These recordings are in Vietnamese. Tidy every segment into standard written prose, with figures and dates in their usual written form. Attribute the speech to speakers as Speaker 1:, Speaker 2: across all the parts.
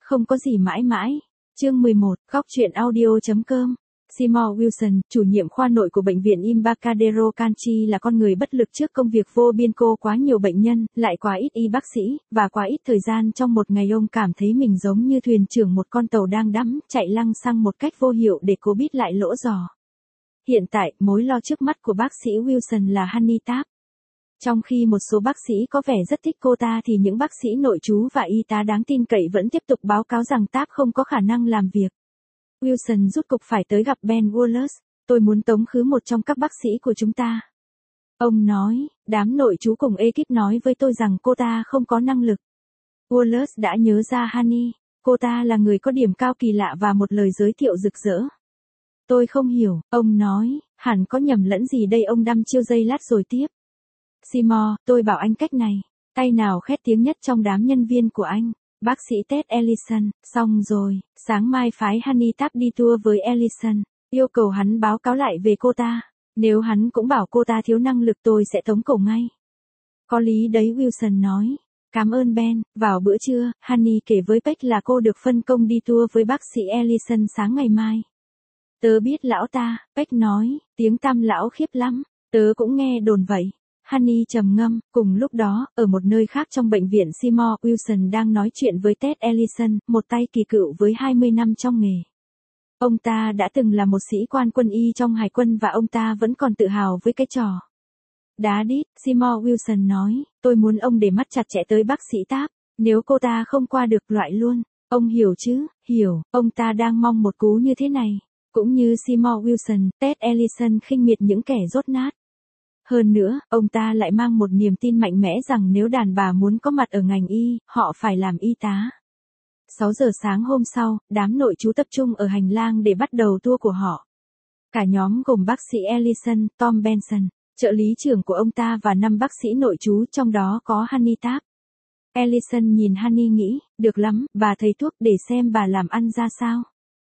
Speaker 1: Không có gì mãi mãi. Chương 11, góc truyện audio.com. Seymour Wilson, chủ nhiệm khoa nội của bệnh viện Embarcadero Canchi là con người bất lực trước công việc vô biên. Cô quá nhiều bệnh nhân, lại quá ít y bác sĩ, và quá ít thời gian trong một ngày. Ông cảm thấy mình giống như thuyền trưởng một con tàu đang đắm, chạy lăng xăng một cách vô hiệu để cố bít lại lỗ giò. Hiện tại, mối lo trước mắt của bác sĩ Wilson là Honey Tapp. Trong khi một số bác sĩ có vẻ rất thích cô ta thì những bác sĩ nội trú và y tá đáng tin cậy vẫn tiếp tục báo cáo rằng Tapp không có khả năng làm việc. Wilson rút cục phải tới gặp Ben Wallace. Tôi muốn tống khứ một trong các bác sĩ của chúng ta. Ông nói, đám nội trú cùng ekip nói với tôi rằng cô ta không có năng lực. Wallace đã nhớ ra Honey. Cô ta là người có điểm cao kỳ lạ và một lời giới thiệu rực rỡ. Tôi không hiểu, ông nói, hẳn có nhầm lẫn gì đây. Ông đăm chiêu giây lát rồi tiếp. Seymour, tôi bảo anh cách này. Tay nào khét tiếng nhất trong đám nhân viên của anh? Bác sĩ Ted Ellison. Xong rồi, sáng mai phái Honey Tapp đi tour với Ellison. Yêu cầu hắn báo cáo lại về cô ta. Nếu hắn cũng bảo cô ta thiếu năng lực tôi sẽ tống cổ ngay. Có lý đấy, Wilson nói. Cảm ơn Ben. Vào bữa trưa, Honey kể với Peck là cô được phân công đi tour với bác sĩ Ellison sáng ngày mai. Tớ biết lão ta, Peck nói, tiếng tăm lão khiếp lắm. Tớ cũng nghe đồn vậy. Honey trầm ngâm. Cùng lúc đó, ở một nơi khác trong bệnh viện, Seymour Wilson đang nói chuyện với Ted Ellison, một tay kỳ cựu với 20 năm trong nghề. Ông ta đã từng là một sĩ quan quân y trong hải quân và ông ta vẫn còn tự hào với cái trò đá đít. Seymour Wilson nói, tôi muốn ông để mắt chặt chẽ tới bác sĩ Tapp. Nếu cô ta không qua được, loại luôn. Ông hiểu chứ? Hiểu. Ông ta đang mong một cú như thế này. Cũng như Seymour Wilson, Ted Ellison khinh miệt những kẻ dốt nát. Hơn nữa, ông ta lại mang một niềm tin mạnh mẽ rằng nếu đàn bà muốn có mặt ở ngành y, họ phải làm y tá. 6 giờ sáng hôm sau, đám nội trú tập trung ở hành lang để bắt đầu tour của họ. Cả nhóm gồm bác sĩ Ellison, Tom Benson, trợ lý trưởng của ông ta và 5 bác sĩ nội trú, trong đó có Honey Tapp. Ellison nhìn Honey nghĩ, được lắm, bà thầy thuốc, để xem bà làm ăn ra sao.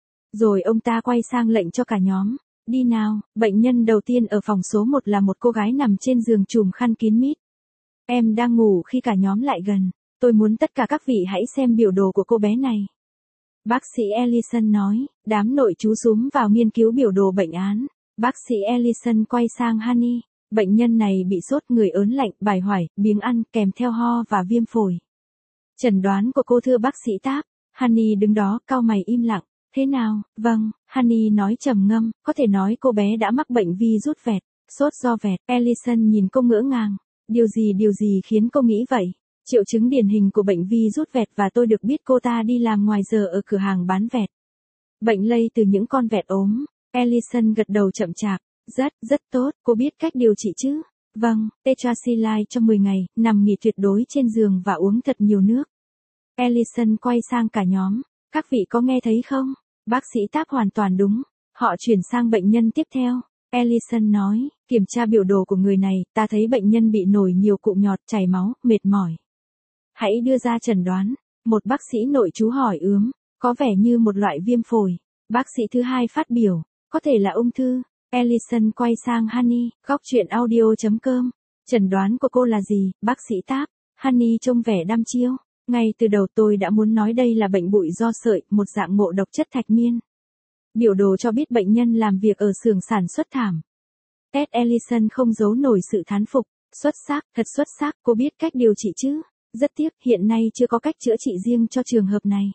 Speaker 1: Rồi ông ta quay sang lệnh cho cả nhóm. Đi nào. Bệnh nhân đầu tiên ở phòng số 1 là một cô gái nằm trên giường trùm khăn kín mít. Em đang ngủ khi cả nhóm lại gần. Tôi muốn tất cả các vị hãy xem biểu đồ của cô bé này. Bác sĩ Ellison nói. Đám nội trú xúm vào nghiên cứu biểu đồ bệnh án. Bác sĩ Ellison quay sang Honey. Bệnh nhân này bị sốt, người ớn lạnh, bài hoài, biếng ăn, kèm theo ho và viêm phổi. Chẩn đoán của cô thưa bác sĩ Tapp. Honey đứng đó, cau mày im lặng. Thế nào? Vâng, Honey nói trầm ngâm, có thể nói cô bé đã mắc bệnh virus vẹt, sốt do vẹt. Ellison nhìn cô ngỡ ngàng. Điều gì khiến cô nghĩ vậy? Triệu chứng điển hình của bệnh virus vẹt, và tôi được biết cô ta đi làm ngoài giờ ở cửa hàng bán vẹt. Bệnh lây từ những con vẹt ốm. Ellison gật đầu chậm chạp. Rất tốt, cô biết cách điều trị chứ? Vâng, tetracycline trong 10 ngày, nằm nghỉ tuyệt đối trên giường và uống thật nhiều nước. Ellison quay sang cả nhóm. Các vị có nghe thấy không? Bác sĩ Tapp hoàn toàn đúng. Họ chuyển sang bệnh nhân tiếp theo. Ellison nói, kiểm tra biểu đồ của người này, ta thấy bệnh nhân bị nổi nhiều cụm nhọt, chảy máu, mệt mỏi. Hãy đưa ra chẩn đoán. Một bác sĩ nội trú hỏi ướm, có vẻ như một loại viêm phổi. Bác sĩ thứ hai phát biểu, có thể là ung thư. Ellison quay sang Honey, góc truyện audio.com. Chẩn đoán của cô là gì, bác sĩ Tapp? Honey trông vẻ đăm chiêu. Ngay từ đầu tôi đã muốn nói đây là bệnh bụi do sợi, một dạng ngộ độc chất thạch miên. Biểu đồ cho biết bệnh nhân làm việc ở xưởng sản xuất thảm. Ted Ellison không giấu nổi sự thán phục. Xuất sắc, thật xuất sắc, cô biết cách điều trị chứ? Rất tiếc, hiện nay chưa có cách chữa trị riêng cho trường hợp này.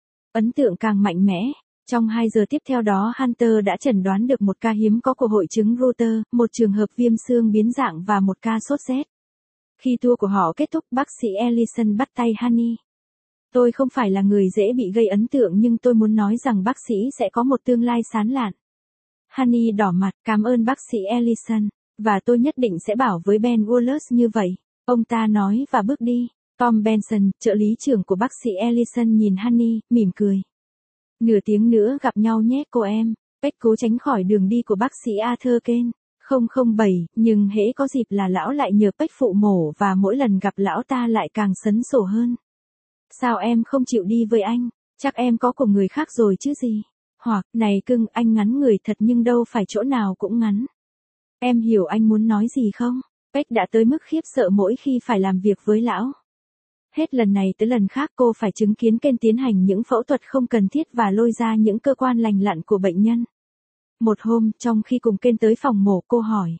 Speaker 1: Ấn tượng càng mạnh mẽ. Trong 2 giờ tiếp theo đó, Hunter đã chẩn đoán được một ca hiếm có của hội chứng Rutter, một trường hợp viêm xương biến dạng và một ca sốt rét. Khi tour của họ kết thúc, bác sĩ Ellison bắt tay Honey. Tôi không phải là người dễ bị gây ấn tượng, nhưng tôi muốn nói rằng bác sĩ sẽ có một tương lai sáng lạn. Honey đỏ mặt, cảm ơn bác sĩ Ellison, và tôi nhất định sẽ bảo với Ben Wallace như vậy. Ông ta nói và bước đi. Tom Benson, trợ lý trưởng của bác sĩ Ellison nhìn Honey, mỉm cười. Nửa tiếng nữa gặp nhau nhé cô em. Peck cố tránh khỏi đường đi của bác sĩ Arthur Kane. 007, nhưng hễ có dịp là lão lại nhờ Peck phụ mổ, và mỗi lần gặp lão ta lại càng sấn sổ hơn. Sao em không chịu đi với anh? Chắc em có của người khác rồi chứ gì? Hoặc, này cưng, anh ngắn người thật nhưng đâu phải chỗ nào cũng ngắn. Em hiểu anh muốn nói gì không? Peck đã tới mức khiếp sợ mỗi khi phải làm việc với lão. Hết lần này tới lần khác cô phải chứng kiến Ken tiến hành những phẫu thuật không cần thiết và lôi ra những cơ quan lành lặn của bệnh nhân. Một hôm, trong khi cùng Ken tới phòng mổ, cô hỏi.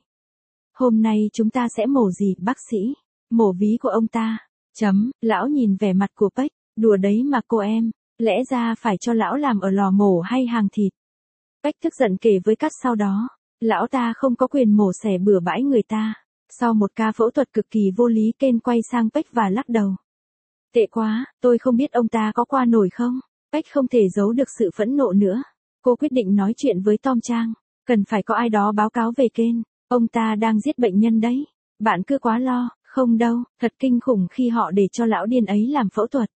Speaker 1: Hôm nay chúng ta sẽ mổ gì, bác sĩ? Mổ ví của ông ta. Lão nhìn vẻ mặt của Peck. Đùa đấy mà cô em. Lẽ ra phải cho lão làm ở lò mổ hay hàng thịt. Peck tức giận kể với Cắt sau đó. Lão ta không có quyền mổ xẻ bừa bãi người ta. Sau một ca phẫu thuật cực kỳ vô lý, Ken quay sang Peck và lắc đầu. Tệ quá, tôi không biết ông ta có qua nổi không? Peck không thể giấu được sự phẫn nộ nữa. Cô quyết định nói chuyện với Tom Trang. Cần phải có ai đó báo cáo về Ken. Ông ta đang giết bệnh nhân đấy. Bạn cứ quá lo. Không đâu, thật kinh khủng khi họ để cho lão điên ấy làm phẫu thuật.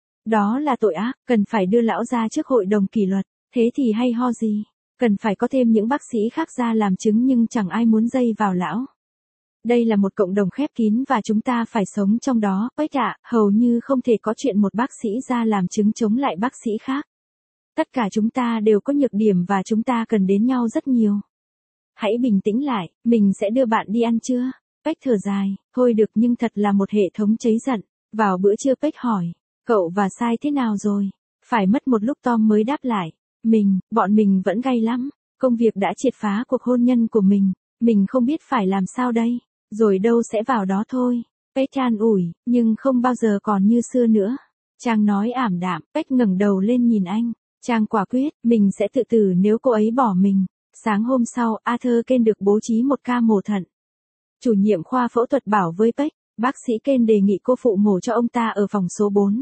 Speaker 1: Đó là tội ác, cần phải đưa lão ra trước hội đồng kỷ luật. Thế thì hay ho gì? Cần phải có thêm những bác sĩ khác ra làm chứng, nhưng chẳng ai muốn dây vào lão. Đây là một cộng đồng khép kín và chúng ta phải sống trong đó. Peck ạ, hầu như không thể có chuyện một bác sĩ ra làm chứng chống lại bác sĩ khác. Tất cả chúng ta đều có nhược điểm và chúng ta cần đến nhau rất nhiều. Hãy bình tĩnh lại, mình sẽ đưa bạn đi ăn trưa. Peck thở dài, thôi được, nhưng thật là một hệ thống cháy giận. Vào bữa trưa Peck hỏi, cậu và Sai thế nào rồi? Phải mất một lúc Tom mới đáp lại, bọn mình vẫn gay lắm. Công việc đã triệt phá cuộc hôn nhân của mình không biết phải làm sao đây. Rồi đâu sẽ vào đó thôi. Peck an ủi, nhưng không bao giờ còn như xưa nữa. Trang nói ảm đạm. Peck ngẩng đầu lên nhìn anh. Trang quả quyết, mình sẽ tự tử nếu cô ấy bỏ mình. Sáng hôm sau, Arthur Ken được bố trí một ca mổ thận. Chủ nhiệm khoa phẫu thuật bảo với Peck, bác sĩ Ken đề nghị cô phụ mổ cho ông ta ở phòng số 4.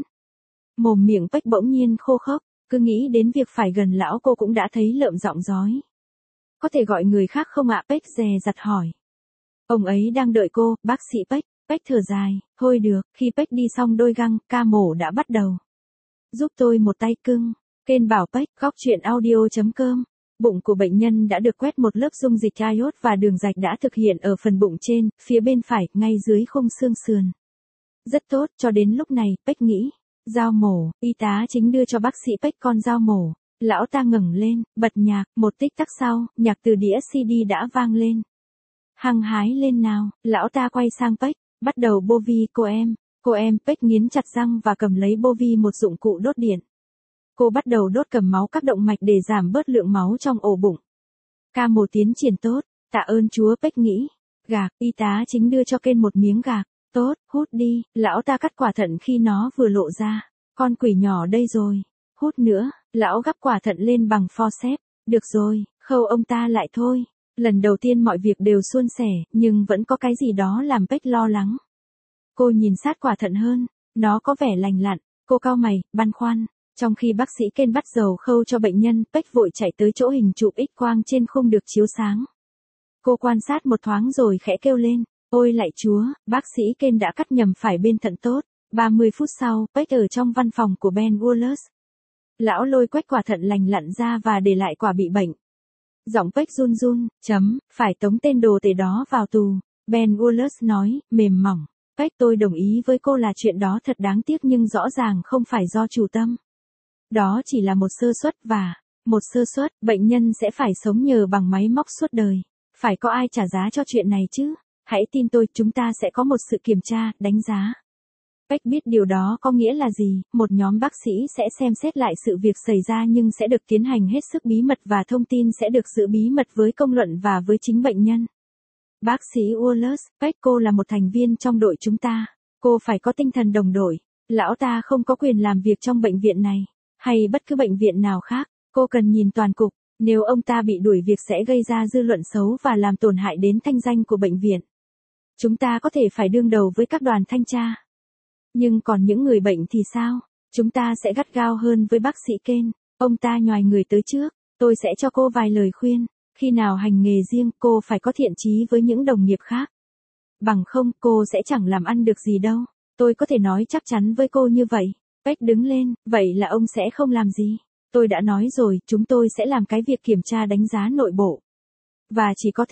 Speaker 1: Mồm miệng Peck bỗng nhiên khô khốc, cứ nghĩ đến việc phải gần lão cô cũng đã thấy lợm giọng rói. Có thể gọi người khác không ạ? Peck dè dặt hỏi. Ông ấy đang đợi cô, bác sĩ Peck. Peck thở dài, thôi được. Khi Peck đi xong đôi găng, ca mổ đã bắt đầu. Giúp tôi một tay cưng. Ken bảo Peck. Góc truyện audio.com. Bụng của bệnh nhân đã được quét một lớp dung dịch iốt và đường rạch đã thực hiện ở phần bụng trên, phía bên phải, ngay dưới khung xương sườn. Rất tốt, cho đến lúc này, Peck nghĩ. Dao mổ, y tá chính đưa cho bác sĩ Peck con dao mổ. Lão ta ngẩng lên, bật nhạc, một tích tắc sau, nhạc từ đĩa CD đã vang lên. Hăng hái lên nào, lão ta quay sang Peck, bắt đầu Bovi cô em, Peck nghiến chặt răng và cầm lấy Bovi, một dụng cụ đốt điện. Cô bắt đầu đốt cầm máu các động mạch để giảm bớt lượng máu trong ổ bụng. Ca mổ tiến triển tốt, tạ ơn Chúa, Peck nghĩ. Gạc, y tá chính đưa cho Ken một miếng gạc. Tốt, hút đi, lão ta cắt quả thận khi nó vừa lộ ra. Con quỷ nhỏ đây rồi. Hút nữa, lão gắp quả thận lên bằng forceps. Được rồi, khâu ông ta lại thôi. Lần đầu tiên mọi việc đều suôn sẻ, nhưng vẫn có cái gì đó làm Peck lo lắng. Cô nhìn sát quả thận hơn, nó có vẻ lành lặn, cô cau mày, băn khoăn. Trong khi bác sĩ Ken bắt dầu khâu cho bệnh nhân, Peck vội chạy tới chỗ hình chụp X-quang trên khung được chiếu sáng. Cô quan sát một thoáng rồi khẽ kêu lên, ôi lạy Chúa, bác sĩ Ken đã cắt nhầm phải bên thận tốt. 30 phút sau, Peck ở trong văn phòng của Ben Wallace. Lão lôi quét quả thận lành lặn ra và để lại quả bị bệnh. Giọng Peck run run, phải tống tên đồ tể đó vào tù. Ben Wallace nói, mềm mỏng. Peck, tôi đồng ý với cô là chuyện đó thật đáng tiếc, nhưng rõ ràng không phải do chủ tâm. Đó chỉ là một sơ suất, bệnh nhân sẽ phải sống nhờ bằng máy móc suốt đời. Phải có ai trả giá cho chuyện này chứ? Hãy tin tôi, chúng ta sẽ có một sự kiểm tra, đánh giá. Peck biết điều đó có nghĩa là gì, một nhóm bác sĩ sẽ xem xét lại sự việc xảy ra nhưng sẽ được tiến hành hết sức bí mật và thông tin sẽ được giữ bí mật với công luận và với chính bệnh nhân. Bác sĩ Wallace, Peck, cô là một thành viên trong đội chúng ta. Cô phải có tinh thần đồng đội. Lão ta không có quyền làm việc trong bệnh viện này, hay bất cứ bệnh viện nào khác. Cô cần nhìn toàn cục. Nếu ông ta bị đuổi việc sẽ gây ra dư luận xấu và làm tổn hại đến thanh danh của bệnh viện. Chúng ta có thể phải đương đầu với các đoàn thanh tra. Nhưng còn những người bệnh thì sao? Chúng ta sẽ gắt gao hơn với bác sĩ Ken. Ông ta nhoài người tới trước. Tôi sẽ cho cô vài lời khuyên. Khi nào hành nghề riêng, cô phải có thiện chí với những đồng nghiệp khác. Bằng không, cô sẽ chẳng làm ăn được gì đâu. Tôi có thể nói chắc chắn với cô như vậy. Peck đứng lên, vậy là ông sẽ không làm gì. Tôi đã nói rồi, chúng tôi sẽ làm cái việc kiểm tra đánh giá nội bộ. Và chỉ có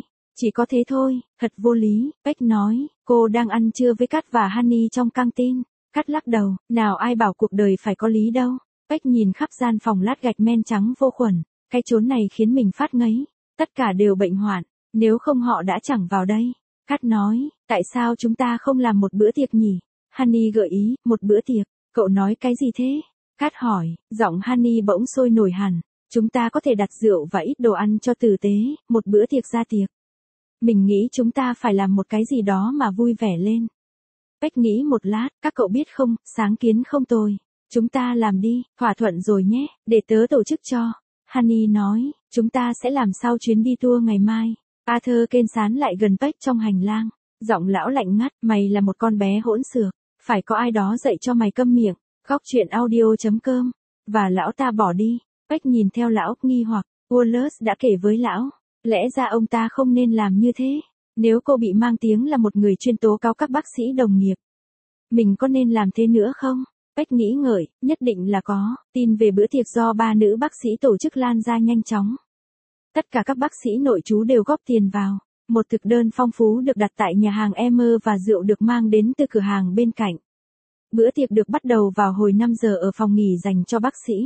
Speaker 1: thế thôi, thật vô lý, Peck nói, cô đang ăn trưa với Cát và Honey trong căng tin. Cát lắc đầu, nào ai bảo cuộc đời phải có lý đâu. Peck nhìn khắp gian phòng lát gạch men trắng vô khuẩn, cái chốn này khiến mình phát ngấy, tất cả đều bệnh hoạn, nếu không họ đã chẳng vào đây. Cát nói, tại sao chúng ta không làm một bữa tiệc nhỉ? Honey gợi ý, một bữa tiệc. Cậu nói cái gì thế? Cát hỏi, giọng Honey bỗng sôi nổi hẳn. Chúng ta có thể đặt rượu và ít đồ ăn cho tử tế, một bữa tiệc ra tiệc. Mình nghĩ chúng ta phải làm một cái gì đó mà vui vẻ lên. Bách nghĩ một lát, các cậu biết không, sáng kiến không tồi. Chúng ta làm đi, thỏa thuận rồi nhé, để tớ tổ chức cho. Honey nói, chúng ta sẽ làm sau chuyến đi tour ngày mai. Arthur kên sán lại gần Bách trong hành lang. Giọng lão lạnh ngắt, mày là một con bé hỗn xược. Phải có ai đó dạy cho mày câm miệng. Góc chuyện audio.com. Và lão ta bỏ đi. Bách nhìn theo lão, nghi hoặc. Wallace đã kể với lão. Lẽ ra ông ta không nên làm như thế. Nếu cô bị mang tiếng là một người chuyên tố cáo các bác sĩ đồng nghiệp. Mình có nên làm thế nữa không? Bách nghĩ ngợi, nhất định là có. Tin về bữa tiệc do 3 nữ bác sĩ tổ chức lan ra nhanh chóng. Tất cả các bác sĩ nội trú đều góp tiền vào. Một thực đơn phong phú được đặt tại nhà hàng Emmer và rượu được mang đến từ cửa hàng bên cạnh. Bữa tiệc được bắt đầu vào hồi 5 giờ ở phòng nghỉ dành cho bác sĩ.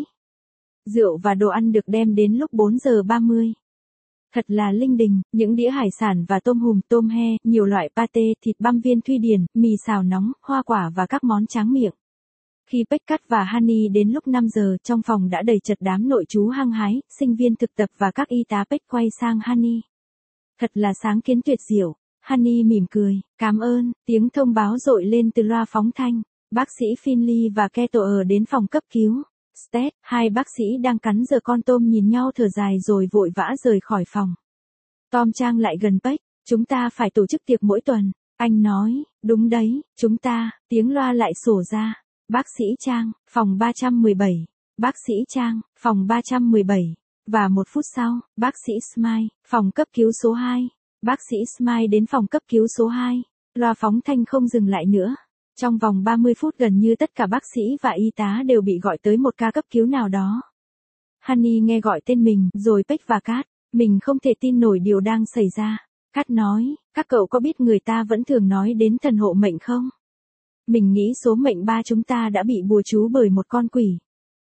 Speaker 1: Rượu và đồ ăn được đem đến lúc 4 giờ 30. Thật là linh đình, những đĩa hải sản và tôm hùm, tôm he, nhiều loại pate, thịt băm viên Thụy Điển, mì xào nóng, hoa quả và các món tráng miệng. Khi Beckett và Honey đến lúc 5 giờ, trong phòng đã đầy chật đám nội trú hăng hái, sinh viên thực tập và các y tá. Beck quay sang Honey. Thật là sáng kiến tuyệt diệu. Honey mỉm cười, cảm ơn, tiếng thông báo dội lên từ loa phóng thanh. Bác sĩ Finley và Kettle đến phòng cấp cứu. Sted, hai bác sĩ đang cắn giờ con tôm nhìn nhau thở dài rồi vội vã rời khỏi phòng. Tom Trang lại gần Beck, chúng ta phải tổ chức tiệc mỗi tuần. Anh nói, đúng đấy, chúng ta, tiếng loa lại sổ ra. Bác sĩ Trang, phòng 317. Bác sĩ Trang, phòng 317. Và 1 phút sau, bác sĩ Smile, phòng cấp cứu số 2. Bác sĩ Smile đến phòng cấp cứu số 2. Loa phóng thanh không dừng lại nữa. Trong vòng 30 phút gần như tất cả bác sĩ và y tá đều bị gọi tới một ca cấp cứu nào đó. Honey nghe gọi tên mình, rồi Peck và Kat. Mình không thể tin nổi điều đang xảy ra. Kat nói, các cậu có biết người ta vẫn thường nói đến thần hộ mệnh không? Mình nghĩ số mệnh ba chúng ta đã bị bùa chú bởi một con quỷ.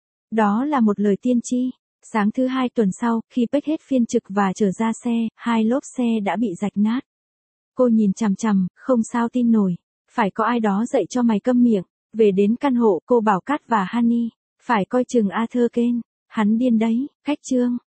Speaker 1: Đó là một lời tiên tri. Sáng thứ 2 tuần sau, khi Peck hết phiên trực và trở ra xe, 2 lốp xe đã bị rạch nát. Cô nhìn chằm chằm, không sao tin nổi. Phải có ai đó dạy cho mày câm miệng. Về đến căn hộ, cô bảo Kat và Honey. Phải coi chừng Arthur Kane. Hắn điên đấy. Khách trương.